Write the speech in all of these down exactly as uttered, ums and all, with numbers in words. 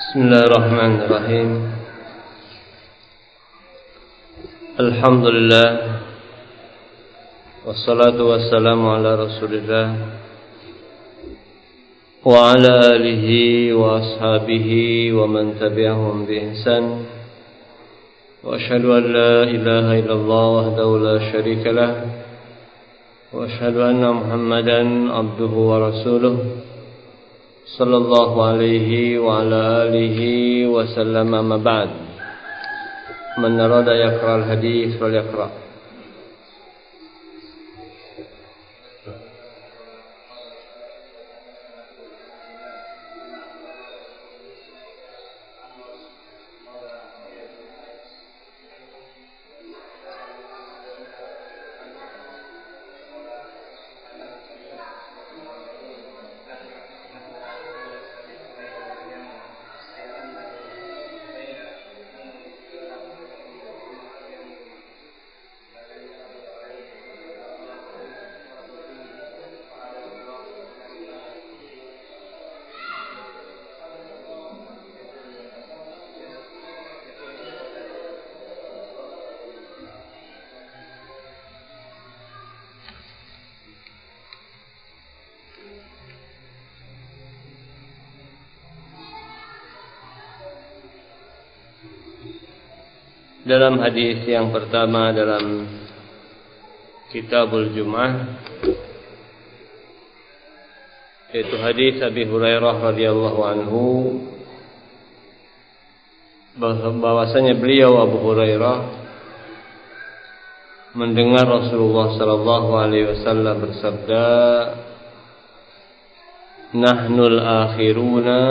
Bismillahirrahmanirrahim. Alhamdulillah, wassalatu wassalamu ala Rasulillah wa ala alihi wa ashabihi wa man tabi'ahum bi ihsan. Wa asyhadu an la ilaha illallah wahdahu la syarika lah wa asyhadu anna Muhammadan abduhu wa rasuluh sallallahu alaihi wa ala alihi wa sallam. Amma ba'd. Man arada yaqra al-hadis wal yaqra. Dalam hadis yang pertama dalam Kitabul Jum'ah, yaitu hadis Abi Hurairah radhiyallahu anhu, bahwasanya beliau Abu Hurairah mendengar Rasulullah sallallahu alaihi wasallam bersabda, "Nahnul akhiruna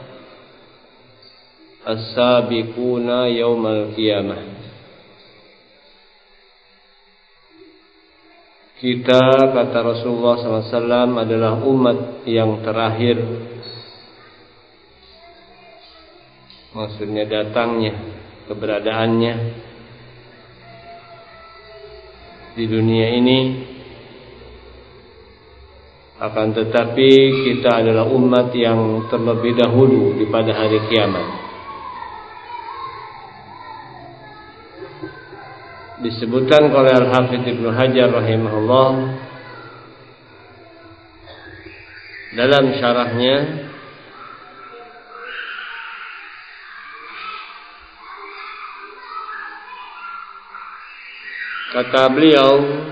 as-sabiquna yaumal qiyamah." Kita, kata Rasulullah sallallahu alaihi wasallam, adalah umat yang terakhir. Maksudnya datangnya, keberadaannya di dunia ini. Akan tetapi kita adalah umat yang terlebih dahulu pada hari kiamat. Disebutkan oleh Al-Hafidz Ibnu Hajar rahimahullah dalam syarahnya, kata beliau,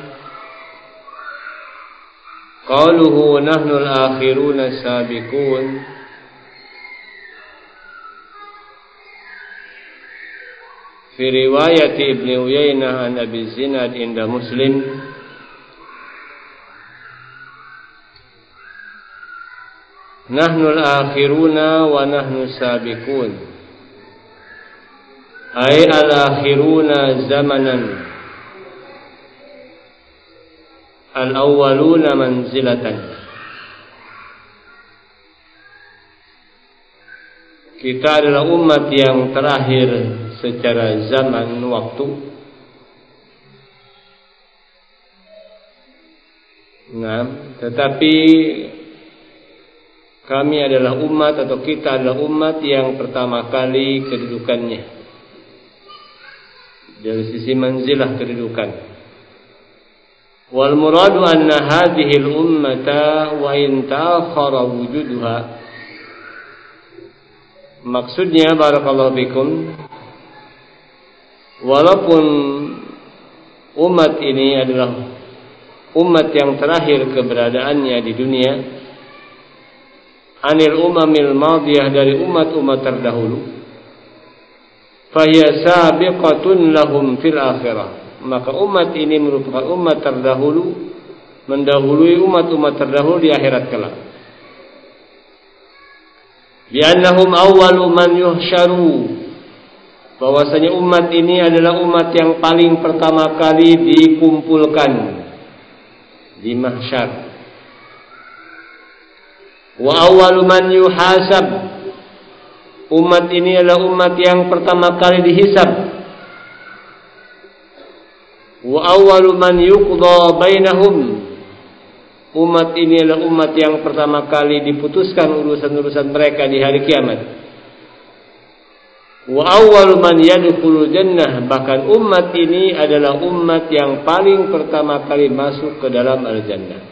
qauluhu nahnul akhiruna sabiqun, fi riwayat Ibnu Uyainah an Abi Zinad inda Muslim, nahnul akhiruna wa nahnu sabiqun, ay al-akhiruna zamanan, al-awwaluna manzilatan. Kita adalah umat yang terakhir secara zaman waktu. Nah, tetapi kami adalah umat, atau kita adalah umat yang pertama kali kedudukannya dari sisi manzilah kedudukan. Wal muradu anna hadhihi al-ummata wa in ta'akhkhara wujuduha. Maksudnya, barakallahu fikum, walaupun umat ini adalah umat yang terakhir keberadaannya di dunia, anil umamil madiyah, dari umat-umat terdahulu, fahiya sabiqatun lahum fil akhirah, maka umat ini merupakan umat terdahulu, mendahului umat-umat terdahulu di akhirat kelak. Bi'annahum awwalu man yuhsyaru, bahwasanya umat ini adalah umat yang paling pertama kali dikumpulkan di mahsyar. Wa awwalu man yuhasab, umat ini adalah umat yang pertama kali dihisab. Wa awwalu man yuqda bainahum, umat ini adalah umat yang pertama kali diputuskan urusan-urusan mereka di hari kiamat. Wa awwalu man yadkhulul jannah, bahkan umat ini adalah umat yang paling pertama kali masuk ke dalam al-jannah.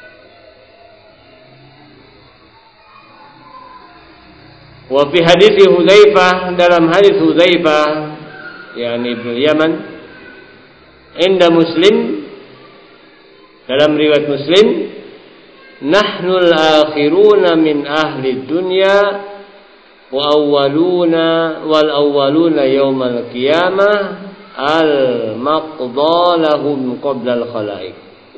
Wa fi hadis Hudzaifah, dalam hadis Hudzaifah yakni Ibnu Yaman, inda Muslim, dalam riwayat Muslim, nahnul akhiruna min ahli dunya wa awwaluna wal awwaluna yaumal qiyamah al maqda lahum qabla al khalaiq.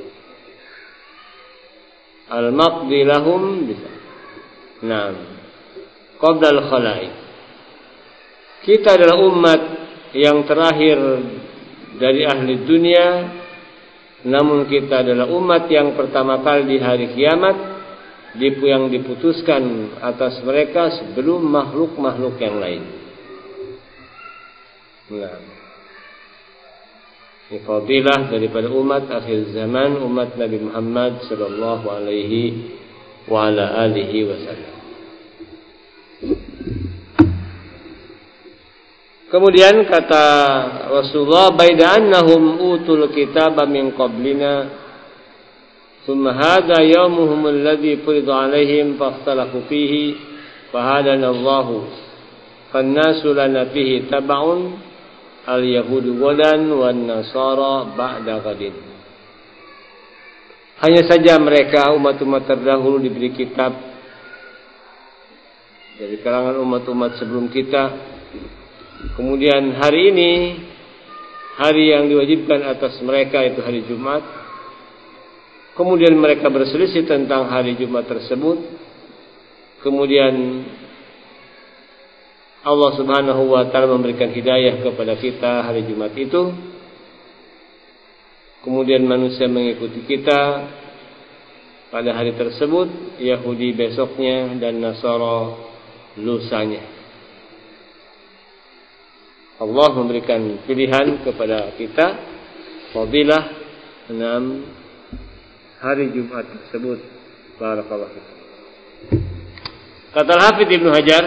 Al maqdi lahum bisa. Naam. Qabla al khalaiq. Kita adalah umat yang terakhir dari ahli dunia, namun kita adalah umat yang pertama kali di hari kiamat yang diputuskan atas mereka sebelum makhluk-makhluk yang lain. Nah, ini fadilah daripada umat akhir zaman, umat Nabi Muhammad sallallahu alaihi wa ala alihi wasallam. Kemudian kata Rasulullah, baida annahum utul kitaba min qablina thumma hadha yawmuhum alladhi furida alaihim fakhtalafu fihi fahadana Allahu fannasu lana fihi tab'un al-yahudu ghadan wan nasara ba'da ghadin. Hanya saja mereka umat-umat terdahulu diberi kitab dari kalangan umat-umat sebelum kita. Kemudian hari ini hari yang diwajibkan atas mereka itu hari Jumat. Kemudian mereka berselisih tentang hari Jumat tersebut. Kemudian Allah Subhanahu wa taala memberikan hidayah kepada kita hari Jumat itu. Kemudian manusia mengikuti kita pada hari tersebut, Yahudi besoknya dan Nasara lusanya. Allah memberikan pilihan kepada kita fadilah enam hari Jumat tersebut. Barakallahu fikum. Kata Al-Hafidz Ibnu Hajar,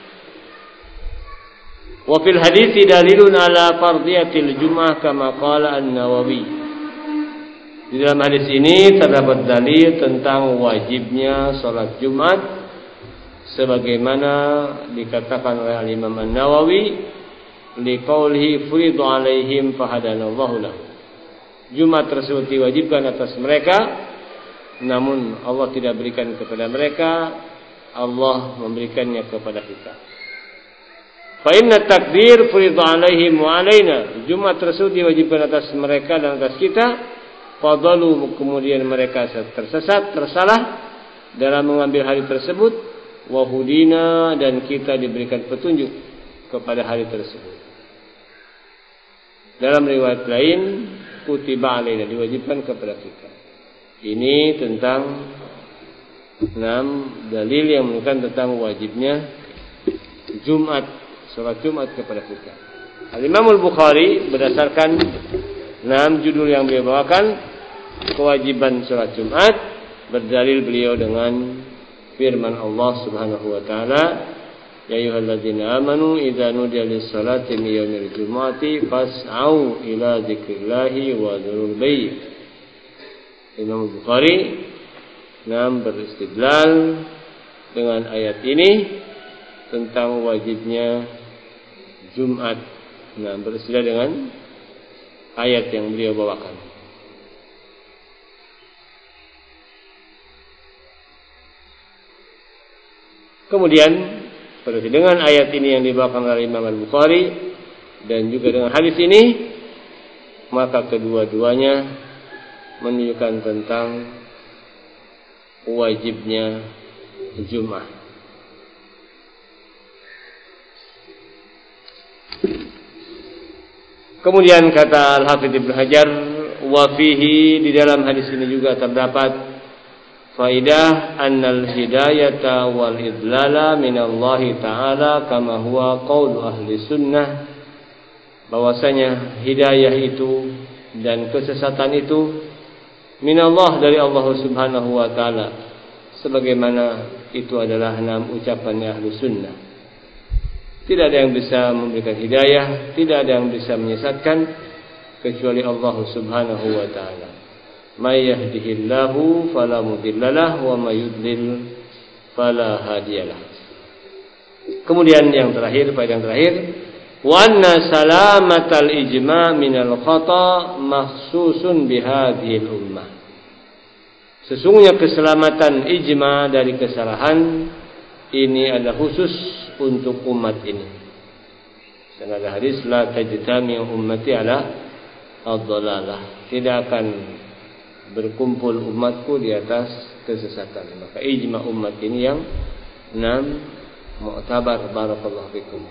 wa fil hadits dalilun ala fardiyatil Jum'ah kama qala An-Nawawi. Di dalam hadis ini terdapat dalil tentang wajibnya salat Jumat sebagaimana dikatakan oleh Al-Imam An-Nawawi liqaulihi furidu alaihim fahadanallahu lahu. Jumat tersebut diwajibkan atas mereka, namun Allah tidak berikan kepada mereka, Allah memberikannya kepada kita. Fa inna takdir furidu alaihim wa alaina. Jumat tersebut diwajibkan atas mereka dan atas kita. Fadalu, kemudian mereka tersesat, tersalah dalam mengambil hari tersebut. Wahudina, dan kita diberikan petunjuk kepada hari tersebut. Dalam riwayat lain, kutiba alaina, diwajibkan kepada kita. Ini tentang enam dalil yang menunjukkan tentang wajibnya Jumat, salat Jumat kepada kita. Al-Imam Al-Bukhari berdasarkan enam judul yang beliau bawakan kewajiban salat Jumat, berdalil beliau dengan firman Allah Subhanahu wa taala, ya ayyuhalladzina amanu idza nudiya lis-salati min yaumil jumu'ati fas'au ila dzikrillahi wa dzurul bay'. Imam Bukhari nam beristidlal dengan ayat ini tentang wajibnya Jumat. Nah, beristidlal dengan ayat yang beliau bawakan. Kemudian dengan ayat ini yang dibawakan oleh Imam Al-Bukhari dan juga dengan hadis ini, maka kedua-duanya menunjukkan tentang wajibnya Jumat. Kemudian kata Al-Hafidz Ibnu Hajar, wa fihi, di dalam hadis ini juga terdapat faidah annal hidayata wal idlala minallahi ta'ala kama huwa qaulu ahli sunnah, bahwasanya hidayah itu dan kesesatan itu minallah, dari Allah Subhanahu wa taala, sebagaimana itu adalah enam ucapan ahli sunnah. Tidak ada yang bisa memberikan hidayah, tidak ada yang bisa menyesatkan kecuali Allah Subhanahu wa taala. May yahdihillahu fala mudhillalah wa may yudlil fala hadiyalah. Kemudian yang terakhir, pada yang terakhir, wa anna salamatal ijma' minal khata' mahsusun bihadhil ummah. Sesungguhnya keselamatan ijma' dari kesalahan ini adalah khusus untuk umat ini. Dan ada hadis la tajtami ummati ala ad-dhalalah. Tidak akan berkumpul umatku di atas kesesatan. Maka ijma' umat ini yang enam mu'tabar. Barakallahu fikum.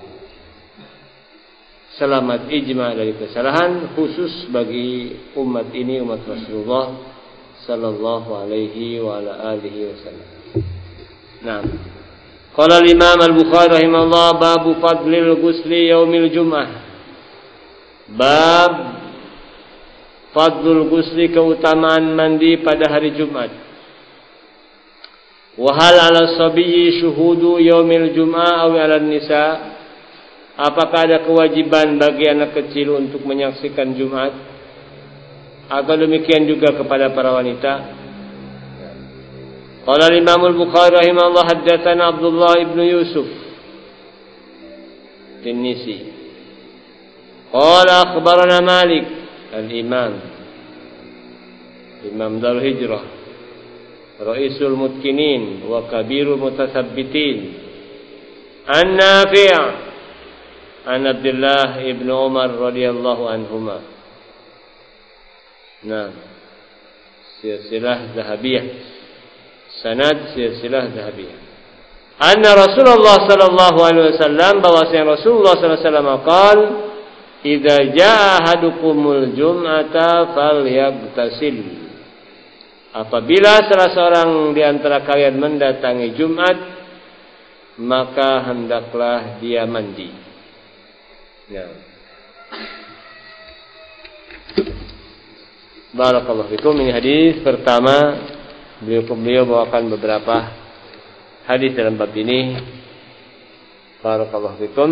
Selamat ijma' dari kesalahan khusus bagi umat ini, umat Rasulullah sallallahu alaihi wa ala alihi wasallam. Nah, qala al-Imam Al-Bukhari rahimahullah babu fadlil ghusli yaumil jum'ah. Bab fadlul ghusli, keutamaan mandi pada hari Jumat. Wa hal 'ala sabiyyi syuhudu yaumil jum'ah aw 'ala nisa? Apakah ada kewajiban bagi anak kecil untuk menyaksikan Jumat? Atau demikian juga kepada para wanita? Qala al-Imam Al-Bukhari rahimahullah haddatsana Abdullah ibn Yusuf Tinnisi. Qala akhbarana Malik al-Imam Imam Darul Hijrah Raisul Mutkinin wa Kabirul Mutasabbitin An-Nafi' an Abdullah ibn Umar radhiyallahu anhuma. Nah, silsilah Zahabiyah, sanad silsilah Zahabiyah. Anna Rasulullah sallallahu alaihi wasallam, bahwasanya Rasulullah sallallahu alaihi wasallam qaal, "Idza jaa ahadukumul jum'ata falyabtasil." Apabila salah seorang di antara kalian mendatangi Jumat, maka hendaklah dia mandi. Ya. Barakallahu fikum. Ini hadis pertama. Beliau beliau bawakan beberapa hadis dalam bab ini. Barakallahu fikum.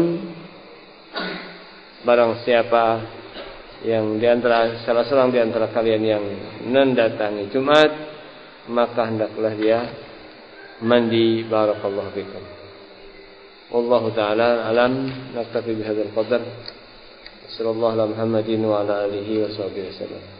Barang siapa yang di antara salah seorang di antara kalian yang mendatangi Jumat, maka hendaklah dia mandi. Barakallahu fikum. Wallahu ta'ala alam. Naktafi bihadzal qadar. Sallallahu ala Muhammadin wa ala alihi wa sahbihi wasallam.